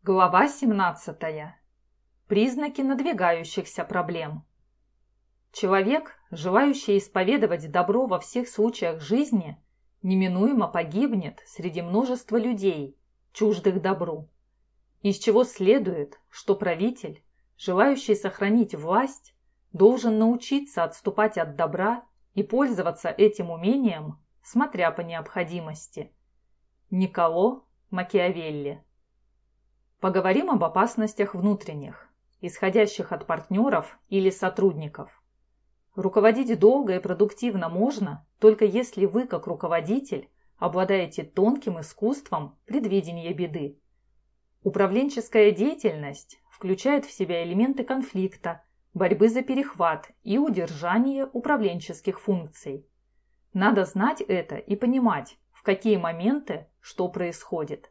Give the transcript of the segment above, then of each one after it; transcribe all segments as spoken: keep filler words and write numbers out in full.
Глава семнадцатая. Признаки надвигающихся проблем. Человек, желающий исповедовать добро во всех случаях жизни, неминуемо погибнет среди множества людей, чуждых добру. Из чего следует, что правитель, желающий сохранить власть, должен научиться отступать от добра и пользоваться этим умением, смотря по необходимости. Никколо Макиавелли. Поговорим об опасностях внутренних, исходящих от партнеров или сотрудников. Руководить долго и продуктивно можно, только если вы, как руководитель, обладаете тонким искусством предвидения беды. Управленческая деятельность включает в себя элементы конфликта, борьбы за перехват и удержание управленческих функций. Надо знать это и понимать, в какие моменты что происходит.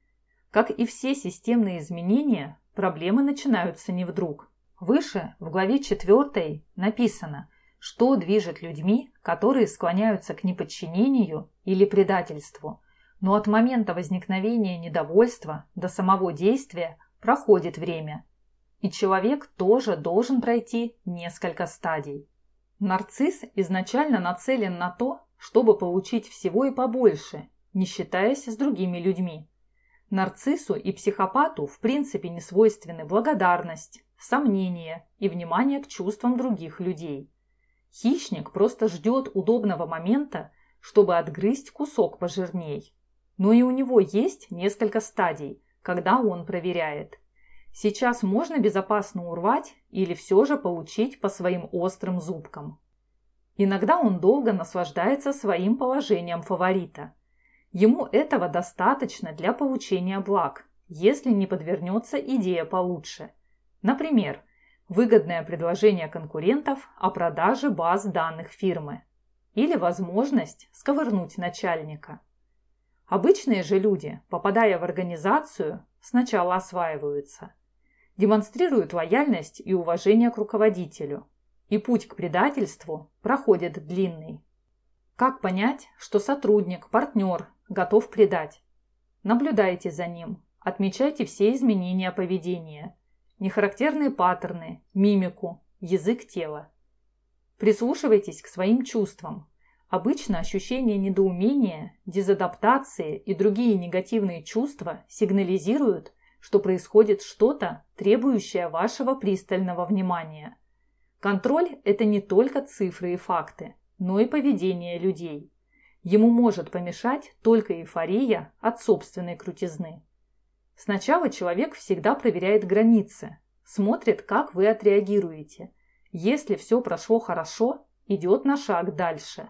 Как и все системные изменения, проблемы начинаются не вдруг. Выше, в главе четвёртой, написано, что движет людьми, которые склоняются к неподчинению или предательству, но от момента возникновения недовольства до самого действия проходит время, и человек тоже должен пройти несколько стадий. Нарцисс изначально нацелен на то, чтобы получить всего и побольше, не считаясь с другими людьми. Нарциссу и психопату в принципе не свойственны благодарность, сомнение и внимание к чувствам других людей. Хищник просто ждет удобного момента, чтобы отгрызть кусок пожирней. Но и у него есть несколько стадий, когда он проверяет. Сейчас можно безопасно урвать или все же получить по своим острым зубкам. Иногда он долго наслаждается своим положением фаворита. Ему этого достаточно для получения благ, если не подвернется идея получше. Например, выгодное предложение конкурентов о продаже баз данных фирмы или возможность сковырнуть начальника. Обычные же люди, попадая в организацию, сначала осваиваются, демонстрируют лояльность и уважение к руководителю, и путь к предательству проходит длинный. Как понять, что сотрудник, партнер готов предать? Наблюдайте за ним, отмечайте все изменения поведения, нехарактерные паттерны, мимику, язык тела. Прислушивайтесь к своим чувствам. Обычно ощущение недоумения, дезадаптации и другие негативные чувства сигнализируют, что происходит что-то, требующее вашего пристального внимания. Контроль – это не только цифры и факты, но и поведение людей. Ему может помешать только эйфория от собственной крутизны. Сначала человек всегда проверяет границы, смотрит, как вы отреагируете. Если все прошло хорошо, идет на шаг дальше.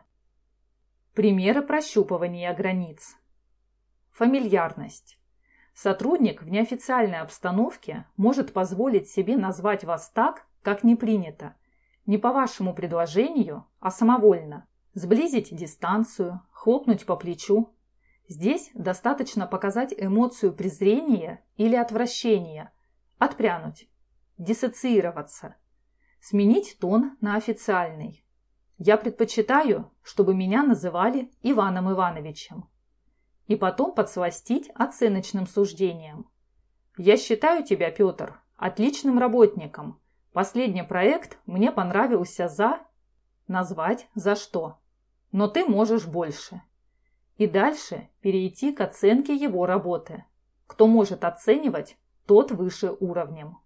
Примеры прощупывания границ. Фамильярность. Сотрудник в неофициальной обстановке может позволить себе назвать вас так, как не принято, не по вашему предложению, а самовольно. Сблизить дистанцию, хлопнуть по плечу. Здесь достаточно показать эмоцию презрения или отвращения, отпрянуть, диссоциироваться, сменить тон на официальный. Я предпочитаю, чтобы меня называли Иваном Ивановичем. И потом подсластить оценочным суждением. Я считаю тебя, Петр, отличным работником. Последний проект мне понравился за... Назвать за что. Но ты можешь больше. И дальше перейти к оценке его работы. Кто может оценивать, тот выше уровнем.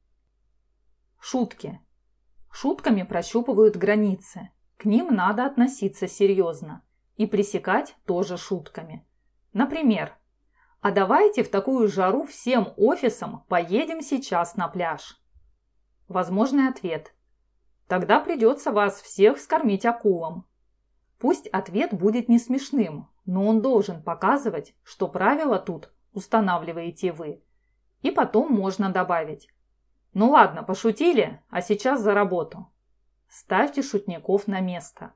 Шутки. Шутками прощупывают границы. К ним надо относиться серьезно. И пресекать тоже шутками. Например, а давайте в такую жару всем офисам поедем сейчас на пляж. Возможный ответ. Тогда придется вас всех скормить акулам. Пусть ответ будет не смешным, но он должен показывать, что правила тут устанавливаете вы. И потом можно добавить. Ну ладно, пошутили, а сейчас за работу. Ставьте шутников на место.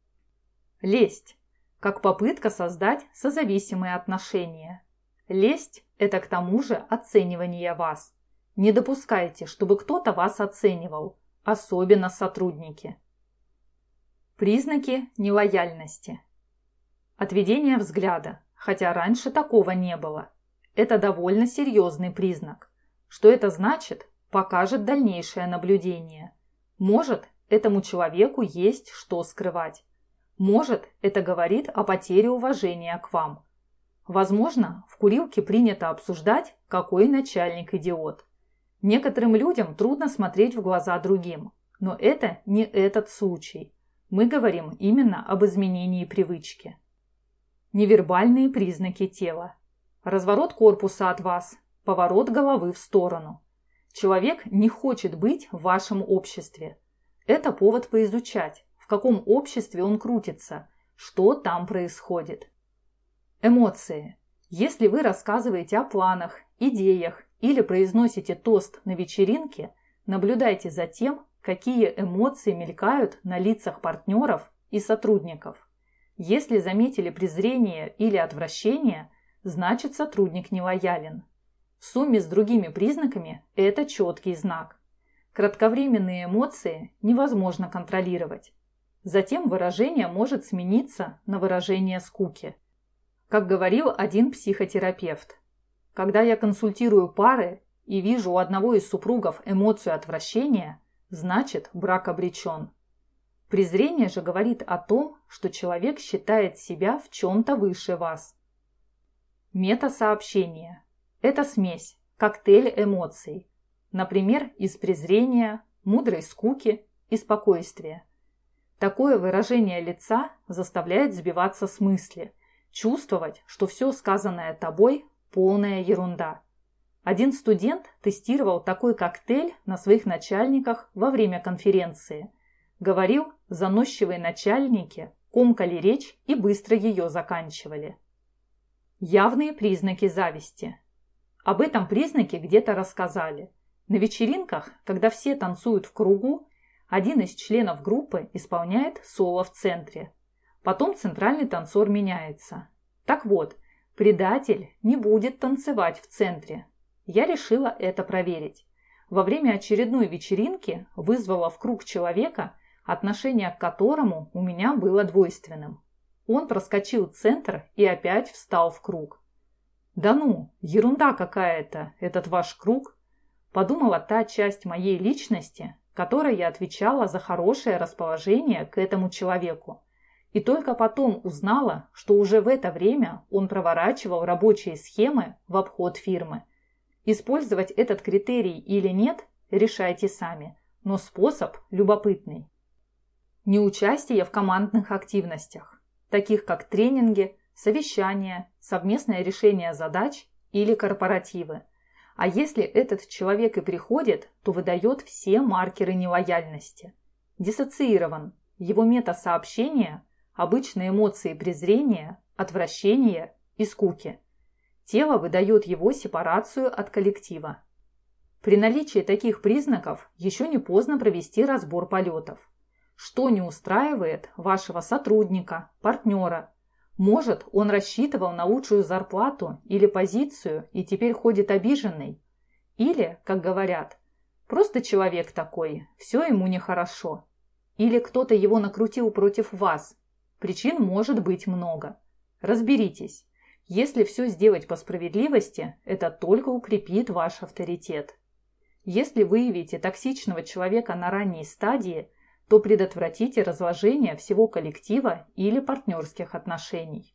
Лесть. Как попытка создать созависимые отношения. Лесть – это к тому же оценивание вас. Не допускайте, чтобы кто-то вас оценивал, особенно сотрудники. Признаки нелояльности. Отведение взгляда, хотя раньше такого не было. Это довольно серьезный признак. Что это значит, покажет дальнейшее наблюдение. Может, этому человеку есть что скрывать. Может, это говорит о потере уважения к вам. Возможно, в курилке принято обсуждать, какой начальник идиот. Некоторым людям трудно смотреть в глаза другим, но это не этот случай. Мы говорим именно об изменении привычки. Невербальные признаки тела. Разворот корпуса от вас, поворот головы в сторону. Человек не хочет быть в вашем обществе. Это повод поизучать, в каком обществе он крутится, что там происходит. Эмоции. Если вы рассказываете о планах, идеях или произносите тост на вечеринке, наблюдайте за тем, какие эмоции мелькают на лицах партнеров и сотрудников. Если заметили презрение или отвращение, значит сотрудник нелоялен. В сумме с другими признаками это четкий знак. Кратковременные эмоции невозможно контролировать. Затем выражение может смениться на выражение скуки. Как говорил один психотерапевт, когда я консультирую пары и вижу у одного из супругов эмоцию отвращения, значит, брак обречен. Презрение же говорит о том, что человек считает себя в чем-то выше вас. Метасообщение. Это смесь, коктейль эмоций. Например, из презрения, мудрой скуки и спокойствия. Такое выражение лица заставляет сбиваться с мысли, чувствовать, что все сказанное тобой – полная ерунда. Один студент тестировал такой коктейль на своих начальниках во время конференции. Говорил, заносчивые начальники комкали речь и быстро ее заканчивали. Явные признаки зависти. Об этом признаке где-то рассказали. На вечеринках, когда все танцуют в кругу, один из членов группы исполняет соло в центре. Потом центральный танцор меняется. Так вот, предатель не будет танцевать в центре. Я решила это проверить. Во время очередной вечеринки вызвала в круг человека, отношение к которому у меня было двойственным. Он проскочил центр и опять встал в круг. «Да ну, ерунда какая-то, этот ваш круг!» Подумала та часть моей личности, которой я отвечала за хорошее расположение к этому человеку. И только потом узнала, что уже в это время он проворачивал рабочие схемы в обход фирмы. Использовать этот критерий или нет, решайте сами, но способ любопытный. Неучастие в командных активностях, таких как тренинги, совещания, совместное решение задач или корпоративы. А если этот человек и приходит, то выдает все маркеры нелояльности. Диссоциирован, его метасообщения, обычные эмоции презрения, отвращения и скуки. Тело выдает его сепарацию от коллектива. При наличии таких признаков еще не поздно провести разбор полетов. Что не устраивает вашего сотрудника, партнера? Может, он рассчитывал на лучшую зарплату или позицию и теперь ходит обиженный? Или, как говорят, просто человек такой, все ему нехорошо. Или кто-то его накрутил против вас? Причин может быть много. Разберитесь. Если все сделать по справедливости, это только укрепит ваш авторитет. Если выявите токсичного человека на ранней стадии, то предотвратите разложение всего коллектива или партнерских отношений.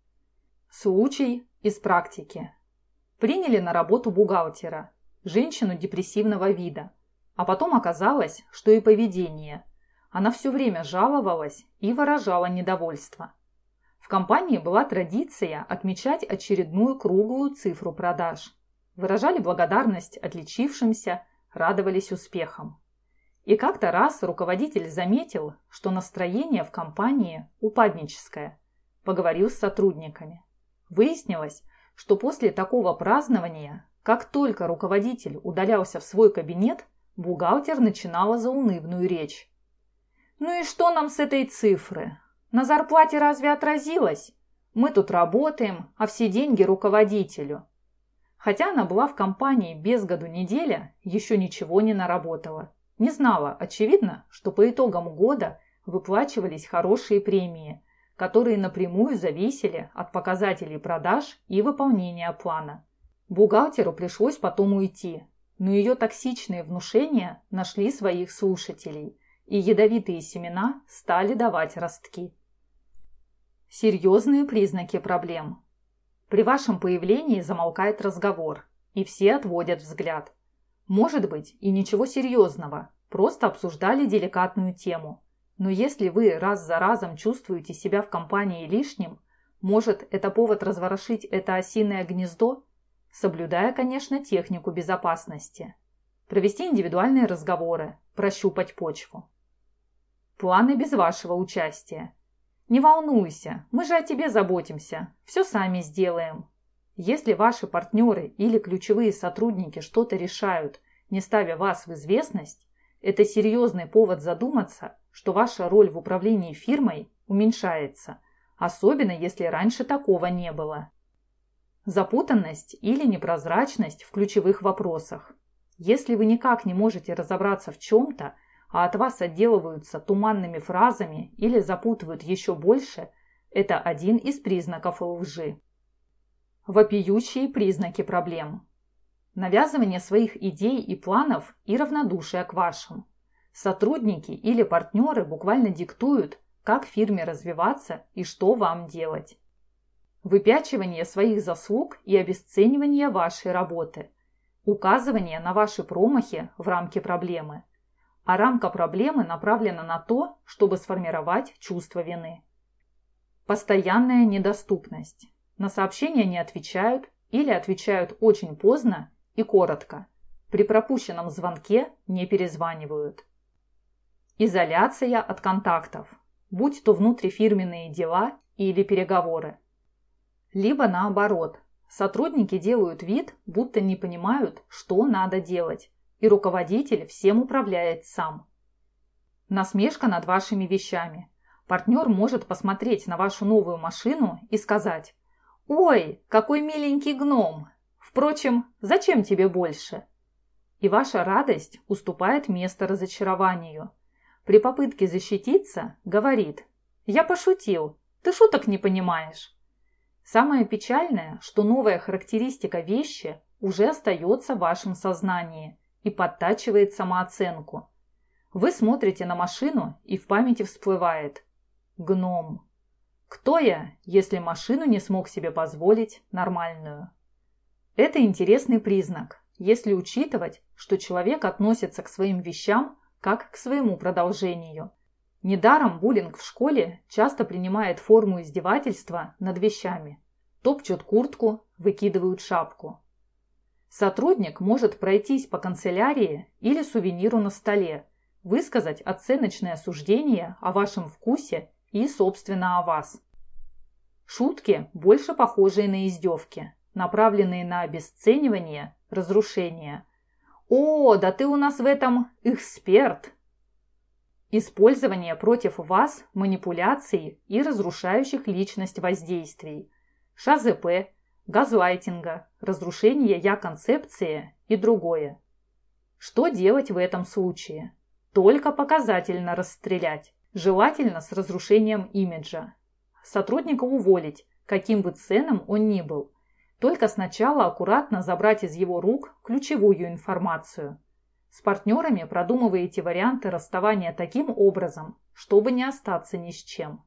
Случай из практики. Приняли на работу бухгалтера, женщину депрессивного вида, а потом оказалось, что и поведение. Она все время жаловалась и выражала недовольство. В компании была традиция отмечать очередную круглую цифру продаж. Выражали благодарность отличившимся, радовались успехам. И как-то раз руководитель заметил, что настроение в компании упадническое. Поговорил с сотрудниками. Выяснилось, что после такого празднования, как только руководитель удалялся в свой кабинет, бухгалтер начинала заунывную речь. «Ну и что нам с этой цифры? На зарплате разве отразилось? Мы тут работаем, а все деньги руководителю». Хотя она была в компании без году неделя, еще ничего не наработала. Не знала, очевидно, что по итогам года выплачивались хорошие премии, которые напрямую зависели от показателей продаж и выполнения плана. Бухгалтеру пришлось потом уйти. но ее токсичные внушения нашли своих слушателей, и ядовитые семена стали давать ростки. Серьезные признаки проблем. При вашем появлении замолкает разговор, и все отводят взгляд. Может быть, и ничего серьезного, просто обсуждали деликатную тему. Но если вы раз за разом чувствуете себя в компании лишним, может, это повод разворошить это осиное гнездо, соблюдая, конечно, технику безопасности. Провести индивидуальные разговоры, прощупать почву. Планы без вашего участия. Не волнуйся, мы же о тебе заботимся, все сами сделаем. Если ваши партнеры или ключевые сотрудники что-то решают, не ставя вас в известность, это серьезный повод задуматься, что ваша роль в управлении фирмой уменьшается, особенно если раньше такого не было. Запутанность или непрозрачность в ключевых вопросах. Если вы никак не можете разобраться в чем-то, а от вас отделываются туманными фразами или запутывают еще больше, это один из признаков лжи. Вопиющие признаки проблем. Навязывание своих идей и планов и равнодушие к вашим. Сотрудники или партнеры буквально диктуют, как фирме развиваться и что вам делать. Выпячивание своих заслуг и обесценивание вашей работы. Указывание на ваши промахи в рамке проблемы. А рамка проблемы направлена на то, чтобы сформировать чувство вины. Постоянная недоступность. На сообщения не отвечают или отвечают очень поздно и коротко. При пропущенном звонке не перезванивают. Изоляция от контактов, будь то внутрифирменные дела или переговоры. Либо наоборот, сотрудники делают вид, будто не понимают, что надо делать, и руководитель всем управляет сам. Насмешка над вашими вещами. Партнер может посмотреть на вашу новую машину и сказать: «Ой, какой миленький гном! Впрочем, зачем тебе больше?» И ваша радость уступает место разочарованию. При попытке защититься говорит: «Я пошутил, ты шуток не понимаешь». Самое печальное, что новая характеристика вещи уже остается в вашем сознании и подтачивает самооценку. Вы смотрите на машину, и в памяти всплывает: «Гном. Кто я, если машину не смог себе позволить нормальную?» Это интересный признак, если учитывать, что человек относится к своим вещам как к своему продолжению. Недаром буллинг в школе часто принимает форму издевательства над вещами. Топчут куртку, выкидывают шапку. Сотрудник может пройтись по канцелярии или сувениру на столе, высказать оценочное суждение о вашем вкусе и, собственно, о вас. Шутки больше похожие на издевки, направленные на обесценивание, разрушение. «О, да ты у нас в этом эксперт!» Использование против вас манипуляций и разрушающих личность воздействий, ШЗП, газлайтинга, разрушение я-концепции и другое. Что делать в этом случае? Только показательно расстрелять, желательно с разрушением имиджа. Сотрудника уволить, каким бы ценным он ни был. Только сначала аккуратно забрать из его рук ключевую информацию. С партнерами продумываете варианты расставания таким образом, чтобы не остаться ни с чем.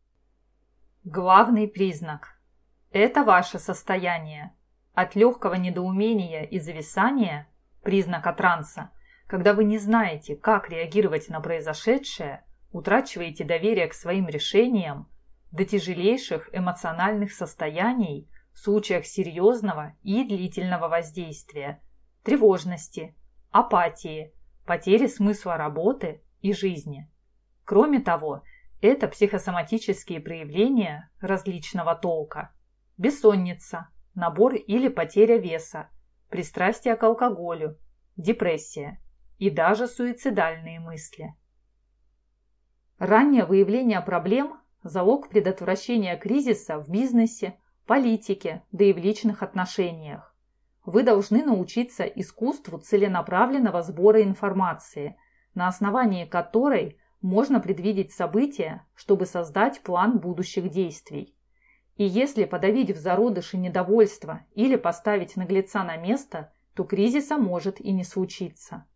Главный признак. Это ваше состояние. От легкого недоумения и зависания, признака транса, когда вы не знаете, как реагировать на произошедшее, утрачиваете доверие к своим решениям, до тяжелейших эмоциональных состояний в случаях серьезного и длительного воздействия, тревожности, апатии, потери смысла работы и жизни. Кроме того, это психосоматические проявления различного толка. Бессонница, набор или потеря веса, пристрастие к алкоголю, депрессия и даже суицидальные мысли. Раннее выявление проблем – залог предотвращения кризиса в бизнесе, политике, да и в личных отношениях. Вы должны научиться искусству целенаправленного сбора информации, на основании которой можно предвидеть события, чтобы создать план будущих действий. И если подавить в зародыше недовольство или поставить наглеца на место, то кризиса может и не случиться.